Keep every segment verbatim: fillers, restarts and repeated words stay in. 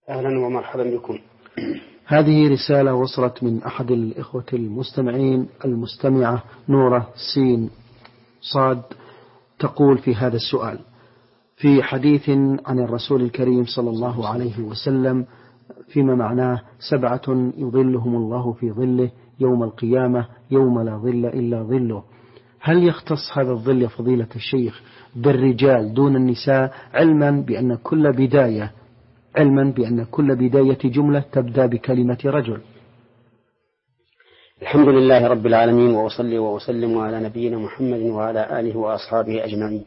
أهلا ومرحبا بكم. هذه رسالة وصلت من أحد الإخوة المستمعين المستمعة نورة سين صاد، تقول في هذا السؤال: في حديث عن الرسول الكريم صلى الله عليه وسلم فيما معناه سبعة يظلهم الله في ظله يوم القيامة يوم لا ظل إلا ظله، هل يختص هذا الظل يا فضيلة الشيخ بالرجال دون النساء، علما بأن كل بداية علما بأن كل بداية جملة تبدأ بكلمة رجل؟ الحمد لله رب العالمين، وأصلي وأسلم على نبينا محمد وعلى آله وأصحابه أجمعين.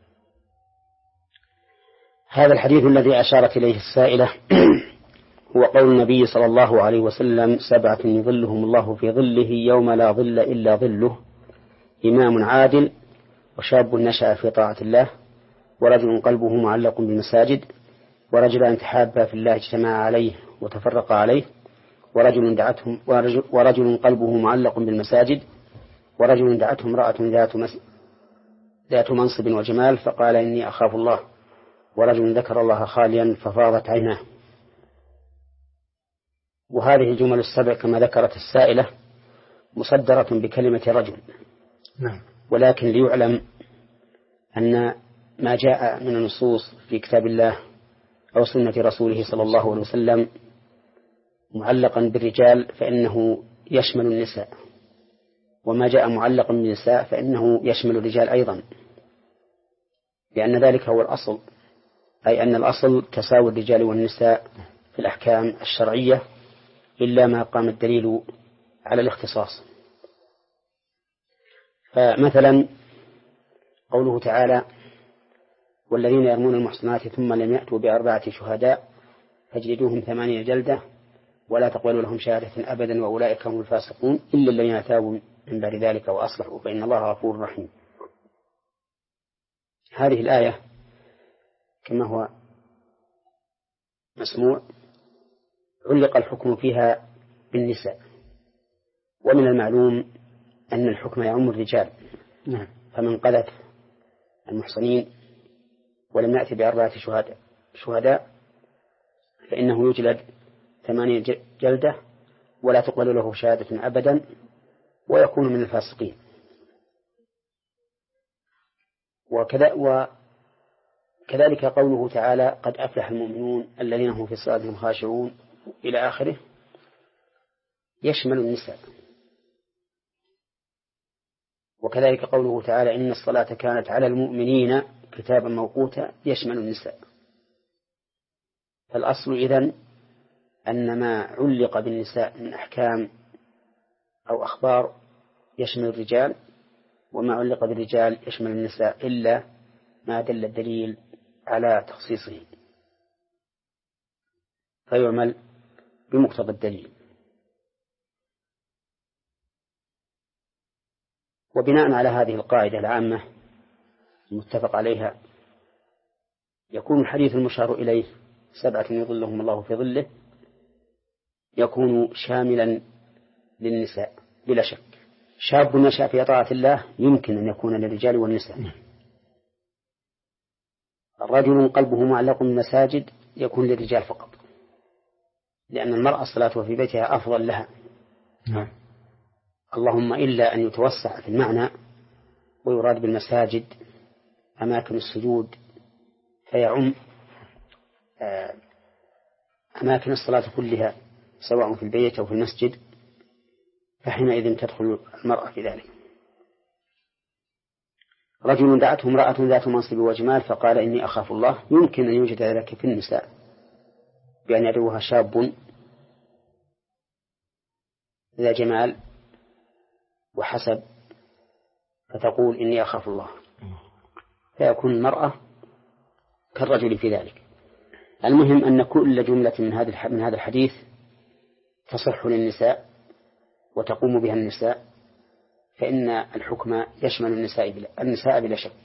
هذا الحديث الذي أشارت إليه السائلة هو قول النبي صلى الله عليه وسلم: سبعة يظلهم الله في ظله يوم لا ظل إلا ظله، إمام عادل، وشاب نشأ في طاعة الله، ورجل قلبه معلق بالمساجد، ورجلان تحابا في الله اجتمعا عليه وتفرقا عليه، ورجل دعتهم ورجل, ورجل قلبه معلق بالمساجد، ورجل دعته امرأة ذات, ذات منصب وجمال فقال إني أخاف الله، ورجل ذكر الله خاليا ففاضت عيناه. وهذه الجمل السبع كما ذكرت السائلة مصدرة بكلمة رجل. نعم. ولكن ليعلم أن ما جاء من النصوص في كتاب الله أو سنة رسوله صلى الله عليه وسلم معلقا بالرجال فإنه يشمل النساء، وما جاء معلقا بالنساء فإنه يشمل الرجال أيضا، لأن ذلك هو الأصل، أي أن الأصل تساوي الرجال والنساء في الأحكام الشرعية إلا ما قام الدليل على الاختصاص. فمثلا قوله تعالى: والذين يرمون المحصنات ثم لم يأتوا بأربعة شهداء فاجلدوهم ثمانين جلدة ولا تقبلوا لهم شهادة أبدا وأولئك هم الفاسقون إلا الذين تابوا من بعد ذلك وأصلحوا فإن الله غفور رحيم. هذه الآية كما هو مسموع علق الحكم فيها بالنساء، ومن المعلوم أن الحكم يعم الرجال. نعم. فمن قذف المحصنين ولم يأتي بأربعة شهداء شهداء فإنه يجلد ثمانية جلدة ولا تقبل له شهادة أبدا ويكون من الفاسقين. وكذا وكذلك قوله تعالى: قد أفلح المؤمنون الذين هم في صلاتهم خاشعون إلى آخره، يشمل النساء. وكذلك قوله تعالى: إن الصلاة كانت على المؤمنين كتابا موقوتا، يشمل النساء. فالأصل إذن أن ما علق بالنساء من أحكام أو أخبار يشمل الرجال، وما علق بالرجال يشمل النساء إلا ما دل الدليل على تخصيصه فيعمل بمقتضى الدليل. وبناء على هذه القاعدة العامة المتفق عليها يكون الحديث المشار إليه سبعة يظلهم الله في ظله يكون شاملا للنساء بلا شك. شاب نشأ في طاعة الله يمكن أن يكون للرجال والنساء. الرجل قلبه معلق بالمساجد يكون للرجال فقط، لأن المرأة الصلاة في بيتها أفضل لها. نعم. اللهم إلا أن يتوسع في المعنى ويراد بالمساجد أماكن السجود فيعم أماكن الصلاة كلها سواء في البيت أو في المسجد، فحينئذ تدخل المرأة في ذلك. رجل دعته امرأة ذات منصب وجمال فقال إني أخاف الله، يمكن أن يوجد ذلك في النساء بأن يدعوها شاب ذا جمال وحسب فتقول إني أخاف الله، فيكون المرأة كالرجل في ذلك. المهم أن كل جملة من هذا من هذا الحديث تصح للنساء وتقوم بها النساء، فإن الحكم يشمل النساء بلا, النساء بلا شك.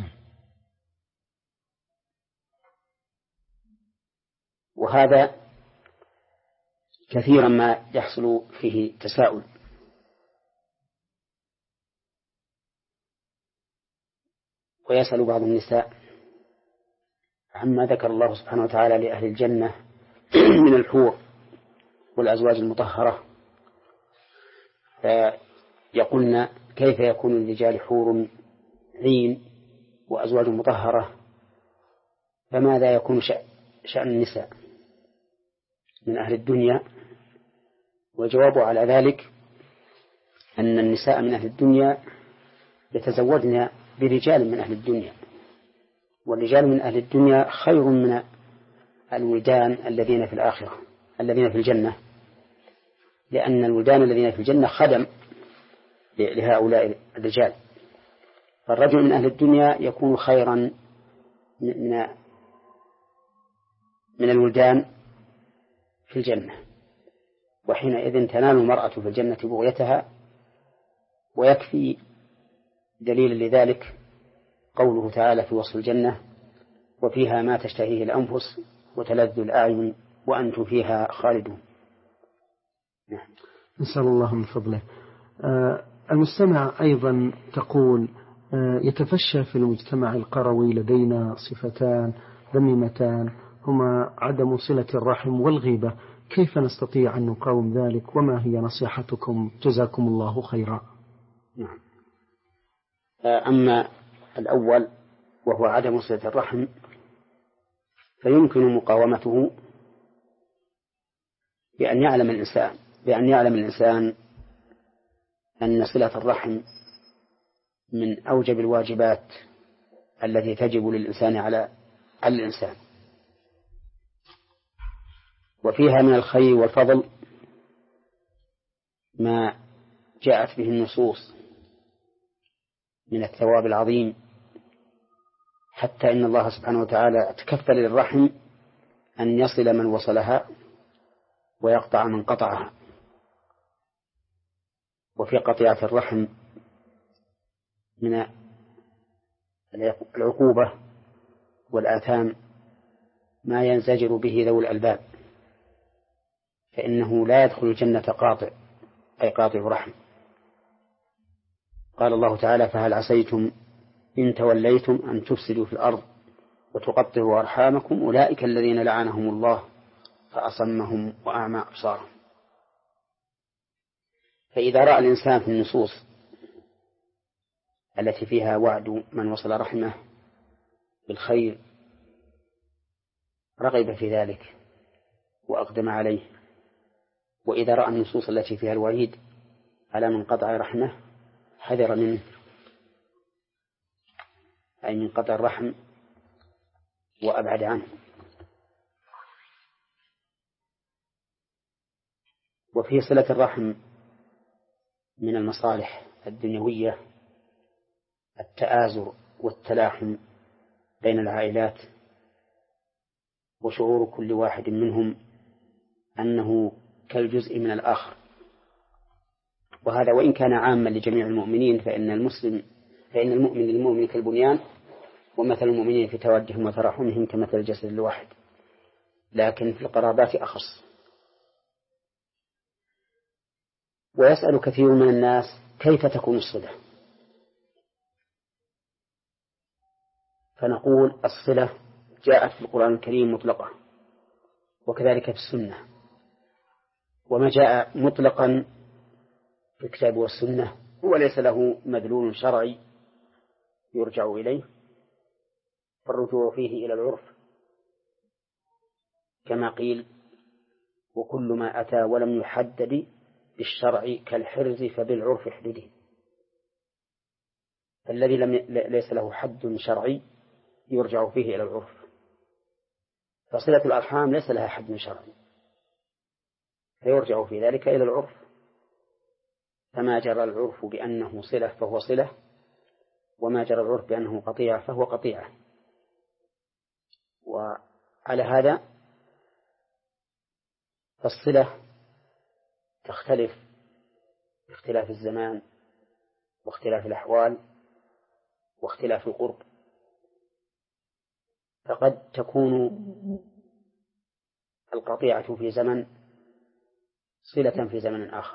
وهذا كثيرا ما يحصل فيه تساؤل، ويسأل بعض النساء عما ذكر الله سبحانه وتعالى لأهل الجنة من الحور والأزواج المطهرة فيقولن كيف يكون للرجال حور عين وأزواج مطهرة فماذا يكون شأن النساء من أهل الدنيا؟ والجواب على ذلك أن النساء من أهل الدنيا يتزوجن برجال من أهل الدنيا، والرجال من أهل الدنيا خير من الولدان الذين في الآخرة الذين في الجنة، لأن الولدان الذين في الجنة خدم لهؤلاء الرجال، فالرجل من أهل الدنيا يكون خيرا من من الولدان في الجنة، وحينئذ تنال المرأة في الجنة بغيتها. ويكفي دليل لذلك قوله تعالى في وصف الجنة: وفيها ما تشتهيه الأنفس وتلذ الأعين وأنتم فيها خالدون. نسأل الله من فضله. آه المستمع أيضا تقول: آه يتفشى في المجتمع القروي لدينا صفتان ذميمتان هما عدم صلة الرحم والغيبة، كيف نستطيع أن نقاوم ذلك وما هي نصيحتكم جزاكم الله خيرا؟ نعم. أما الأول وهو عدم صلة الرحم فيمكن مقاومته بأن يعلم الإنسان بأن يعلم الإنسان أن صلة الرحم من أوجب الواجبات التي تجب للإنسان على على الإنسان، وفيها من الخير والفضل ما جاءت به النصوص من الثواب العظيم، حتى إن الله سبحانه وتعالى تكفل للرحم أن يصل من وصلها ويقطع من قطعها. وفي قطيعة الرحم من العقوبة والآثام ما ينزجر به ذوي الألباب، فإنه لا يدخل الجنة قاطع أي قاطع رحم. قال الله تعالى: فهل عسيتم إن توليتم أن تفسدوا في الأرض وتقطعوا أرحامكم أولئك الذين لعنهم الله فأصمهم وأعمى أبصارهم. فإذا رأى الإنسان في النصوص التي فيها وعد من وصل رحمه بالخير رغب في ذلك وأقدم عليه، وإذا رأى النصوص التي فيها الوعيد على من قطع رحمه حذر منه، أي من قطع الرحم وأبعد عنه. وفي صلة الرحم من المصالح الدنيوية التآزر والتلاحم بين العائلات، وشعور كل واحد منهم أنه كالجزء من الآخر، وهذا وإن كان عاما لجميع المؤمنين، فإن المسلم فإن المؤمن للمؤمن كالبنيان ومثل المؤمنين في تودهم وتراحمهم كمثل الجسد الواحد، لكن في القرابات أخص. ويسأل كثير من الناس كيف تكون الصلة، فنقول الصلة جاءت في القرآن الكريم مطلقة، وكذلك في السنة، وما جاء مطلقا في الكتاب والسنة هو ليس له مدلول شرعي يرجع إليه، فالرجوع فيه إلى العرف، كما قيل: وكل ما أتى ولم يحدد بالشرع كالحرز فبالعرف احدده. فالذي لم ي... ليس له حد شرعي يرجع فيه إلى العرف، فصلة الأرحام ليس لها حد شرعي فيرجع في ذلك إلى العرف، فما جرى العرف بأنه صلة فهو صلة، وما جرى العرف بأنه قطيعة فهو قطيعة. وعلى هذا فالصلة تختلف باختلاف الزمان واختلاف الأحوال واختلاف القرب، فقد تكون القطيعة في زمن صلة في زمن آخر،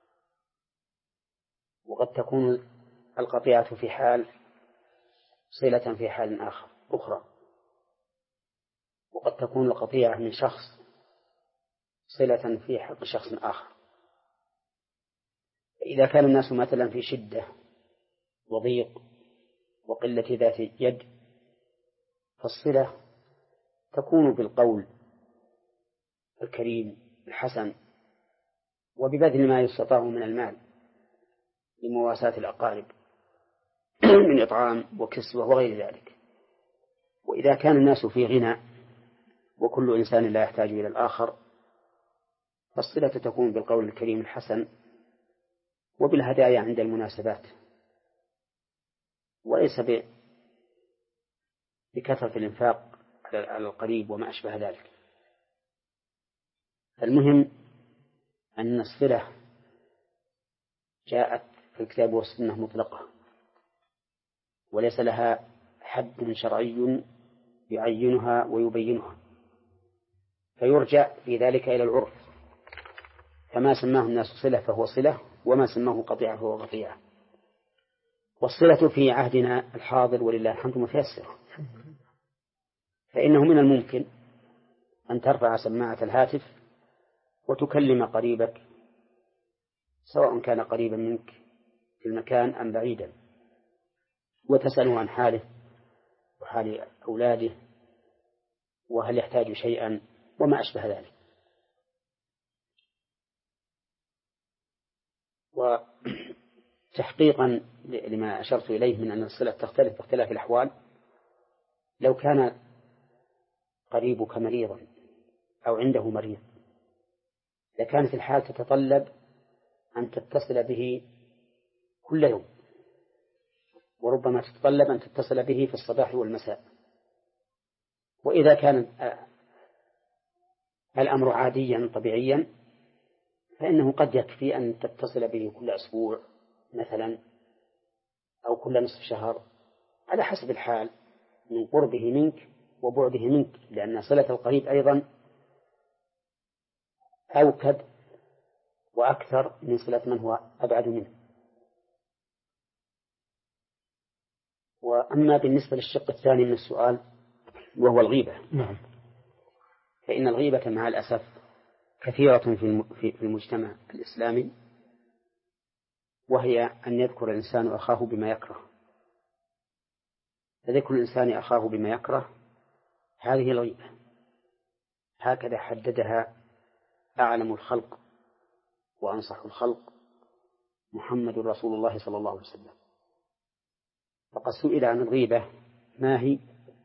وقد تكون القطيعة في حال صلة في حال آخر أخرى، وقد تكون القطيعة من شخص صلة في حق شخص آخر. إذا كان الناس مثلا في شدة وضيق وقلة ذات يد فالصلة تكون بالقول الكريم الحسن وببذل ما يستطاع من المال لمواساة الأقارب من إطعام وكسوة وغير ذلك. وإذا كان الناس في غنى وكل إنسان لا يحتاج إلى الآخر فالصلة تكون بالقول الكريم الحسن وبالهدايا عند المناسبات، وليس بكثرة الإنفاق على القريب وما أشبه ذلك. المهم أن الصلة جاءت في الكتاب والسنة مطلقة وليس لها حد شرعي يعينها ويبينها، فيرجع في ذلك إلى العرف، فما سماه الناس صلة فهو صلة وما سماه قطيعة فهو قطيعة. والصلة في عهدنا الحاضر ولله الحمد متيسرة، فإنه من الممكن أن ترفع سماعة الهاتف وتكلم قريبك سواء كان قريبا منك في المكان أم بعيدا وتسأله عن حاله وحال أولاده وهل يحتاج شيئا وما أشبه ذلك. وتحقيقا لما أشرت إليه من أن الصلة تختلف باختلاف الأحوال، لو كان قريبك مريضا أو عنده مريض لكانت الحال تتطلب أن تتصل به كل يوم، وربما تتطلب أن تتصل به في الصباح والمساء. وإذا كان الأمر عاديا طبيعيا فإنه قد يكفي أن تتصل به كل أسبوع مثلا أو كل نصف شهر على حسب الحال من قربه منك وبعده منك، لأن صلة القريب أيضا أوكد وأكثر من صلة من هو أبعد منه. وأما بالنسبة للشق الثاني من السؤال وهو الغيبة، نعم. فإن الغيبة مع الأسف كثيرة في المجتمع الإسلامي، وهي أن يذكر الإنسان أخاه بما يكره. فذكر الإنسان أخاه بما يكره هذه الغيبة، هكذا حددها أعلم الخلق وأنصح الخلق محمد رسول الله صلى الله عليه وسلم. فقد سئل عن الغيبة ما هي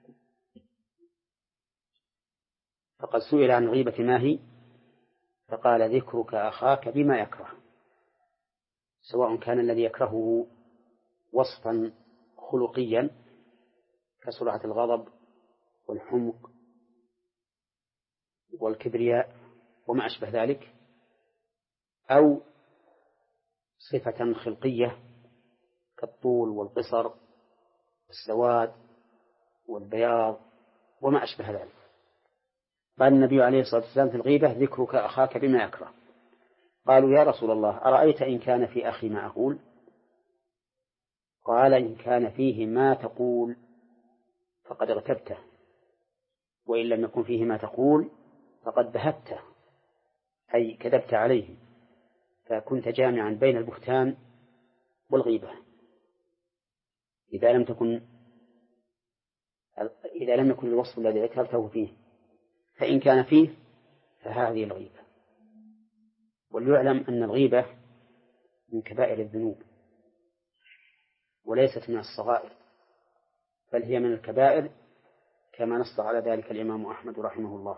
فقد سئل عن الغيبة ما هي فقال ذكرك أخاك بما يكره، سواء كان الذي يكرهه وصفا خلقيا كسرعة الغضب والحمق والكبرياء وما أشبه ذلك، أو صفة خلقية كالطول والقصر والسواد والبياض وما أشبه ذلك. قال النبي عليه الصلاة والسلام في الغيبة ذكرك أخاك بما يكره. قالوا يا رسول الله أرأيت إن كان في أخي ما أقول؟ قال إن كان فيه ما تقول فقد اغتبته، وإن لم يكن فيه ما تقول فقد بهته، أي كذبت عليه، فكنت جامعا بين البهتان والغيبة إذا لم تكن إذا لم يكن الوصف الذي ذكرته فيه. فإن كان فيه فهذه الغيبة. وليعلم أن الغيبة من كبائر الذنوب وليست من الصغائر، بل هي من الكبائر كما نص على ذلك الإمام أحمد رحمه الله.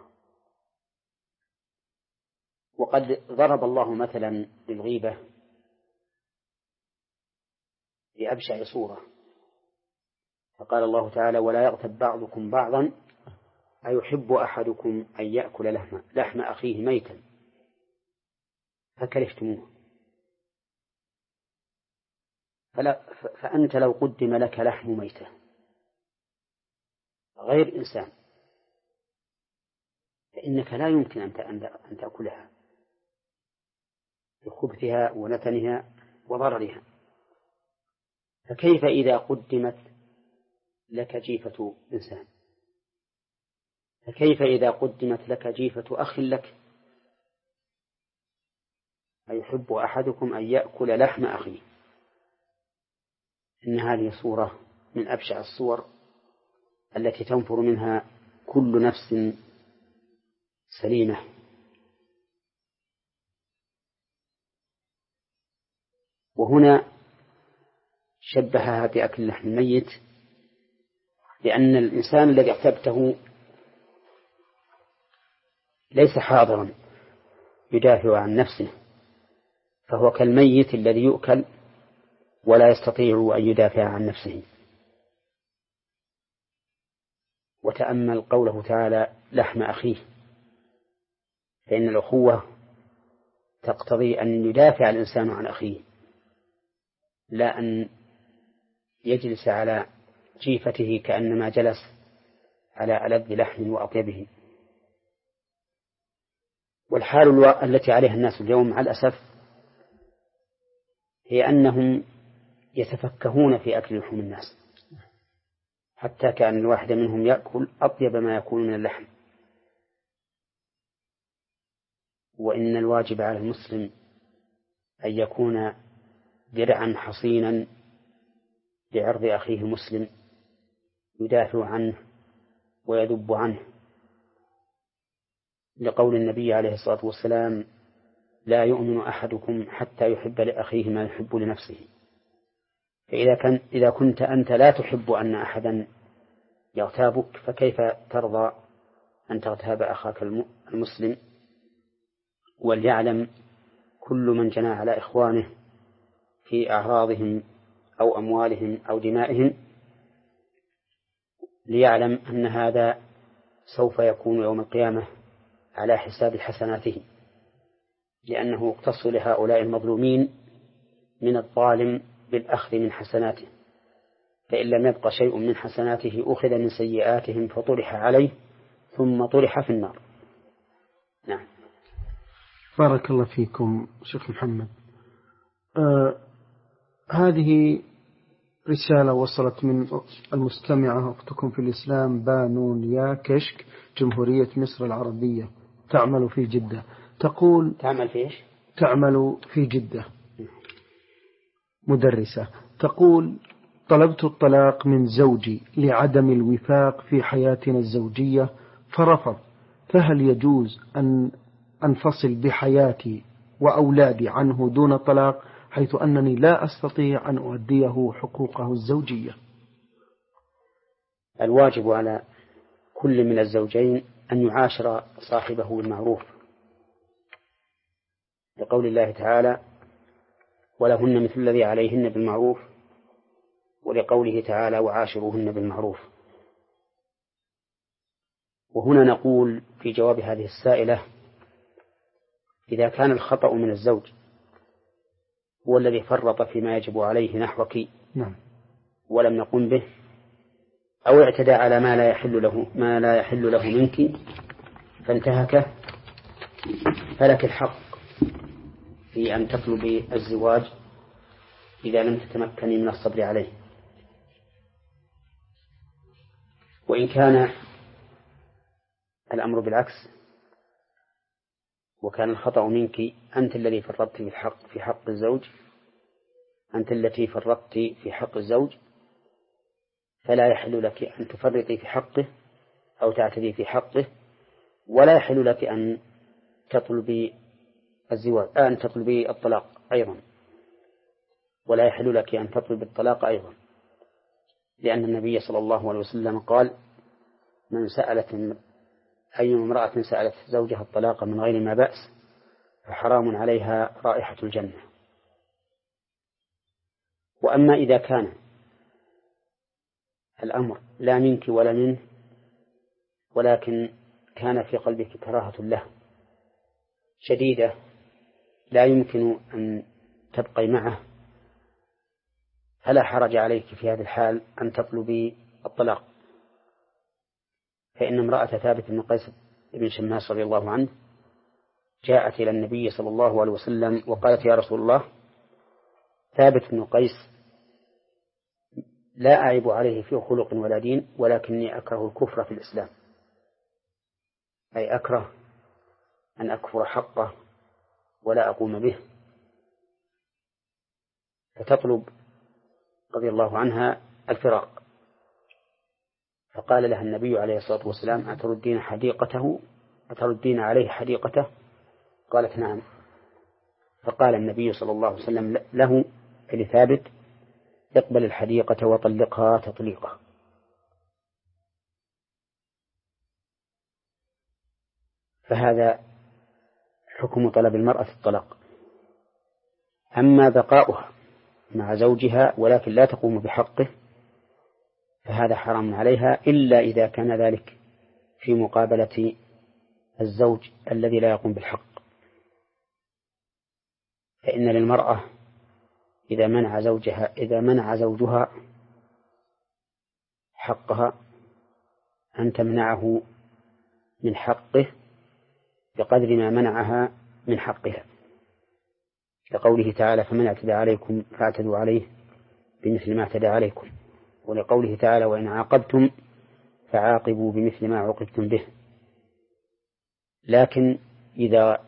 وقد ضرب الله مثلا للغيبة بأبشع صورة، فقال الله تعالى ولا يغتب بعضكم بعضا أيحب أحدكم أن يأكل لحم, لحم أخيه ميتا فكرهتموه. فلا فأنت لو قدم لك لحم ميتة غير إنسان فإنك لا يمكن أن تأكلها لخبثها ونتنها وضررها، فكيف إذا قدمت لك جيفة إنسان؟ فكيف إذا قدمت لك جيفة أخ لك أيحب أحدكم أن يأكل لحم أخيه. إن هذه صورة من أبشع الصور التي تنفر منها كل نفس سليمة. وهنا شبهها بأكل اللحم الميت، لأن الإنسان الذي اغتبته ليس حاضرا يدافع عن نفسه، فهو كالميت الذي يؤكل ولا يستطيع أن يدافع عن نفسه. وتأمل قوله تعالى لحم أخيه، فإن الأخوة تقتضي أن يدافع الإنسان عن أخيه، لا أن يجلس على جيفته كأنما جلس على ألذ لحم وأطيبه. والحال التي عليها الناس اليوم مع الأسف هي أنهم يتفكهون في أكل لحوم الناس، حتى كأن الواحد منهم يأكل أطيب ما يكون من اللحم. وإن الواجب على المسلم أن يكون درعا حصينا لعرض أخيه المسلم، يدافع عنه ويذب عنه، لقول النبي عليه الصلاة والسلام لا يؤمن أحدكم حتى يحب لأخيه ما يحب لنفسه. فإذا كان إذا كنت أنت لا تحب أن أحدا يغتابك، فكيف ترضى أن تغتاب أخاك المسلم؟ وليعلم كل من جنى على إخوانه في أعراضهم أو أموالهم أو دمائهم، ليعلم أن هذا سوف يكون يوم القيامة على حساب حسناته، لأنه يقتص لهؤلاء المظلومين من الظالم بالأخذ من حسناته، فإن لم يبق شيء من حسناته أخذ من سيئاتهم فطرح عليه ثم طرح في النار. نعم. بارك الله فيكم شيخ محمد. آه هذه رسالة وصلت من المستمعة أختكم في الإسلام بانون يا كشك، جمهورية مصر العربية، تعمل في جدة. تقول تعمل في إيش؟ تعمل في جدة، مدرسة. تقول طلبت الطلاق من زوجي لعدم الوفاق في حياتنا الزوجية فرفض، فهل يجوز أن أنفصل بحياتي وأولادي عنه دون طلاق، حيث أنني لا أستطيع أن أؤديه حقوقه الزوجية؟ الواجب على كل من الزوجين أن يعاشر صاحبه بالمعروف، لقول الله تعالى ولهن مثل الذي عليهن بالمعروف، ولقوله تعالى وعاشروهن بالمعروف. وهنا نقول في جواب هذه السائلة: إذا كان الخطأ من الزوج هو الذي فرط فيما يجب عليه نحوك نعم. ولم يقم به، أو اعتدى على ما لا يحل له ما لا يحل له منك فانتهكه، فلك الحق في أن تطلبي الزواج إذا لم تتمكني من الصبر عليه. وإن كان الأمر بالعكس وكان الخطأ منك، أنت الذي فرطت في حق في حق الزوج أنت التي فرطت في حق الزوج فلا يحل لك أن تفرطي في حقه أو تعتدي في حقه، ولا يحل لك أن تطلبي الزواج أن تطلبي الطلاق أيضا، ولا يحل لك أن تطلب الطلاق أيضا، لأن النبي صلى الله عليه وسلم قال: من سألت أي امرأة سألت زوجها الطلاق من غير ما بأس فحرام عليها رائحة الجنة. وأما إذا كان الأمر لا منك ولا منه، ولكن كان في قلبك كراهة له شديدة لا يمكن أن تبقي معه، فلا حرج عليك في هذه الحال أن تطلبي الطلاق. فإن امرأة ثابت بن قيس بن شماس رضي الله عنه جاءت إلى النبي صلى الله عليه وسلم وقالت: يا رسول الله، ثابت بن قيس لا أعيب عليه في خلق ولا دين، ولكني أكره الكفر في الإسلام، أي أكره أن أكفر حقه ولا أقوم به، فتطلب رضي الله عنها الفراق، فقال لها النبي عليه الصلاة والسلام: أتردين حديقته أتردين عليه حديقته؟ قالت: نعم. فقال النبي صلى الله عليه وسلم له لثابت: اقبل الحديقة وطلقها تطليقة. فهذا حكم طلب المرأة الطلاق. أما بقاؤها مع زوجها ولكن لا تقوم بحقه فهذا حرام عليها، إلا إذا كان ذلك في مقابلة الزوج الذي لا يقوم بالحق. فإن للمرأة إذا منع زوجها إذا منع زوجها حقها أن تمنعه من حقه بقدر ما منعها من حقها، لقوله تعالى: فمن اعتدى عليكم فاعتدوا عليه بمثل ما اعتدى عليكم، ولقوله تعالى: وإن عاقبتم فعاقبوا بمثل ما عوقبتم به. لكن إذا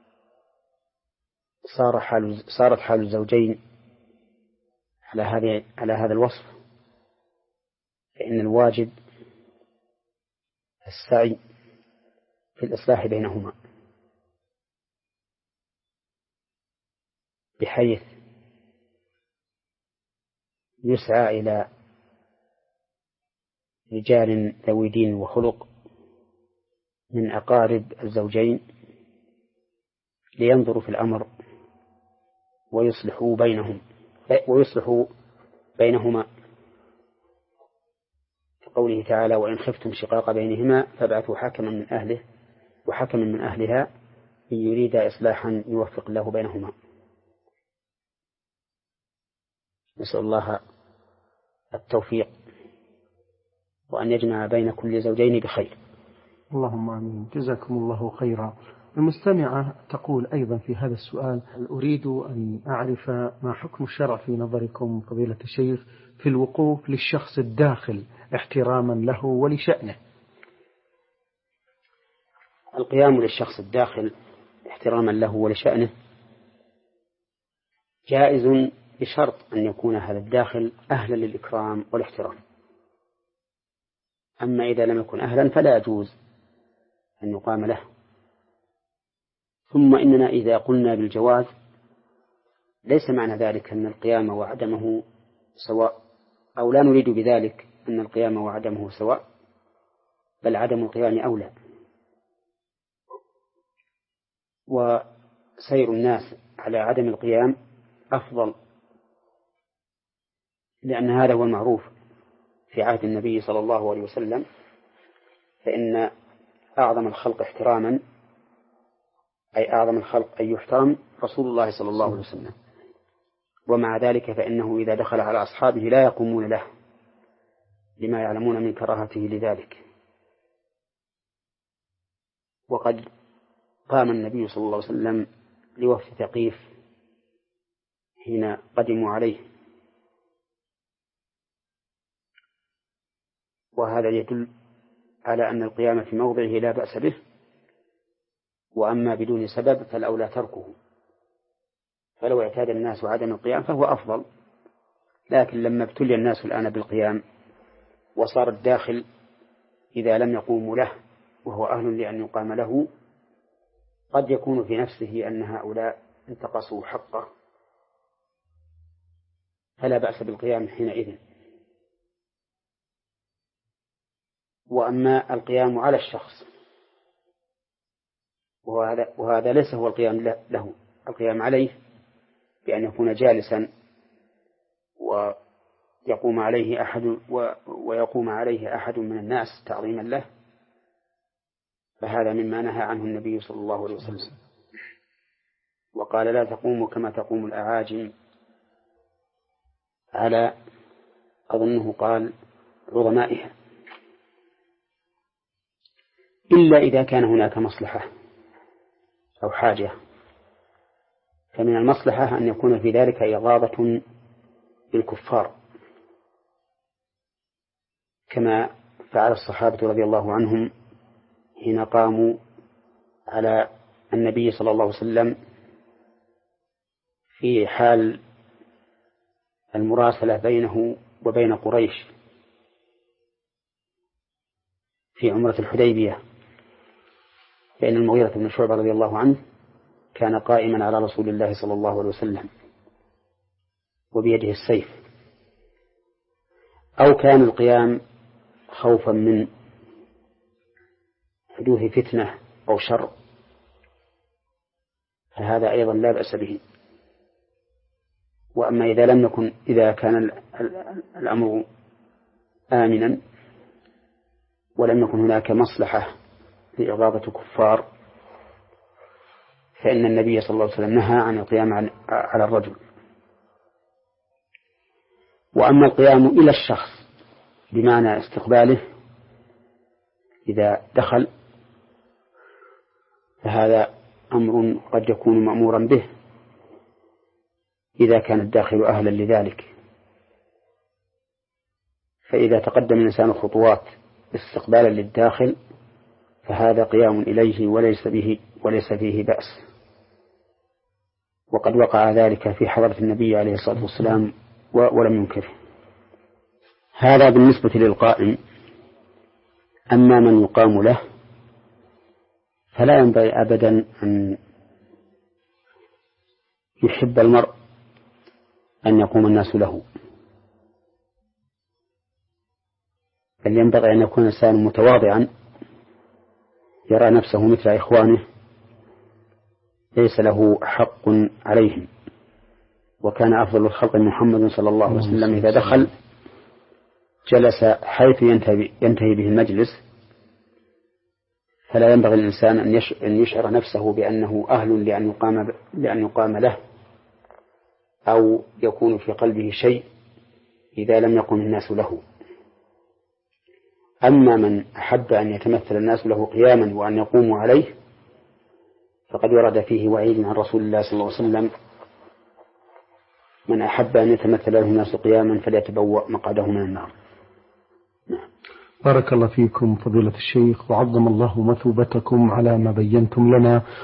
صار حال صارت حال الزوجين على هذا على هذا الوصف فإن الواجب السعي في الإصلاح بينهما، بحيث يسعى إلى رجال ذوي دين وخلق من أقارب الزوجين لينظروا في الأمر ويصلحوا بينهم ويصلحوا بينهما، كقوله تعالى: وإن خفتم شقاق بينهما فابعثوا حكما من أهله وحكما من أهلها إن يريد إصلاحا يوفق الله بينهما. نسأل الله التوفيق وأن يجمع بين كل زوجين بخير. اللهم آمين. جزاكم الله خيرا. المستمعة تقول أيضا في هذا السؤال: أريد أن أعرف ما حكم الشرع في نظركم فضيلة الشيخ في الوقوف للشخص الداخل احتراما له ولشأنه. القيام للشخص الداخل احتراما له ولشأنه جائز بشرط أن يكون هذا الداخل أهلا للإكرام والاحترام. أما إذا لم يكن أهلا فلا يجوز أن يقام له. ثم إننا إذا قلنا بالجواز ليس معنى ذلك أن القيام وعدمه سواء، أو لا نريد بذلك أن القيام وعدمه سواء، بل عدم القيام أولى. وسير الناس على عدم القيام أفضل، لأن هذا هو المعروف في عهد النبي صلى الله عليه وسلم، فإن أعظم الخلق احتراما أي أعظم الخلق أن يحترم رسول الله صلى الله عليه وسلم، ومع ذلك فإنه إذا دخل على أصحابه لا يقومون له لما يعلمون من كراهته لذلك. وقد قام النبي صلى الله عليه وسلم لوفد ثقيف حين قدموا عليه، وهذا يدل على أن القيام في موضعه لا بأس به، وأما بدون سبب فالأولى تركه. فلو اعتاد الناس عدم القيام فهو أفضل، لكن لما ابتلي الناس الآن بالقيام وصار الداخل إذا لم يقوموا له وهو أهل لأن يقام له قد يكون في نفسه أن هؤلاء انتقصوا حقه، فلا بأس بالقيام حينئذ. وأما القيام على الشخص وهذا, وهذا ليس هو القيام له، القيام عليه بأن يكون جالسا ويقوم عليه أحد ويقوم عليه أحد من الناس تعظيما له، فهذا مما نهى عنه النبي صلى الله عليه وسلم، وقال: لا تقوموا كما تقوم الأعاجم على أظنه قال عظمائها، إلا إذا كان هناك مصلحة أو حاجة. فمن المصلحة أن يكون في ذلك إغاظة بالكفار كما فعل الصحابة رضي الله عنهم حين قاموا على النبي صلى الله عليه وسلم في حال المراسلة بينه وبين قريش في عمرة الحديبية، فإن المغيرة بن شعبة رضي الله عنه كان قائما على رسول الله صلى الله عليه وسلم وبيده السيف، أو كان القيام خوفا من حدوث فتنة أو شر، فهذا أيضا لا بأس به. وأما إذا لم يكن إذا كان الأمر آمنا ولم يكن هناك مصلحة لإغاظة كفار، فإن النبي صلى الله عليه وسلم نهى عن القيام على الرجل. وأما القيام إلى الشخص بمعنى استقباله إذا دخل، فهذا أمر قد يكون مأمورا به إذا كان الداخل أهلا لذلك. فإذا تقدم الإنسان خطوات استقبالا للداخل فهذا قيام إليه وليس به وليس فيه بأس، وقد وقع ذلك في حضرة النبي عليه الصلاة والسلام ولم ينكره. هذا بالنسبة للقائم. أما من يقام له فلا ينبغي أبدا أن يحب المرء أن يقوم الناس له، بل ينبغي أن يكون الإنسان متواضعا يرى نفسه مثل إخوانه ليس له حق عليهم. وكان أفضل الخلق محمد صلى الله عليه وسلم إذا دخل جلس حيث ينتهي به المجلس، فلا ينبغي الإنسان أن يشعر نفسه بأنه أهل لأن يقام, لأن يقام له، أو يكون في قلبه شيء إذا لم يقم الناس له. أما من أحب أن يتمثل الناس له قياما وأن يقوموا عليه فقد ورد فيه وعيد عن رسول الله صلى الله عليه وسلم: من أحب أن يتمثل له الناس قياما فليتبوأ مقعده من النار. بارك الله فيكم فضيلة الشيخ، وعظم الله مثوبتكم على ما بينتم لنا.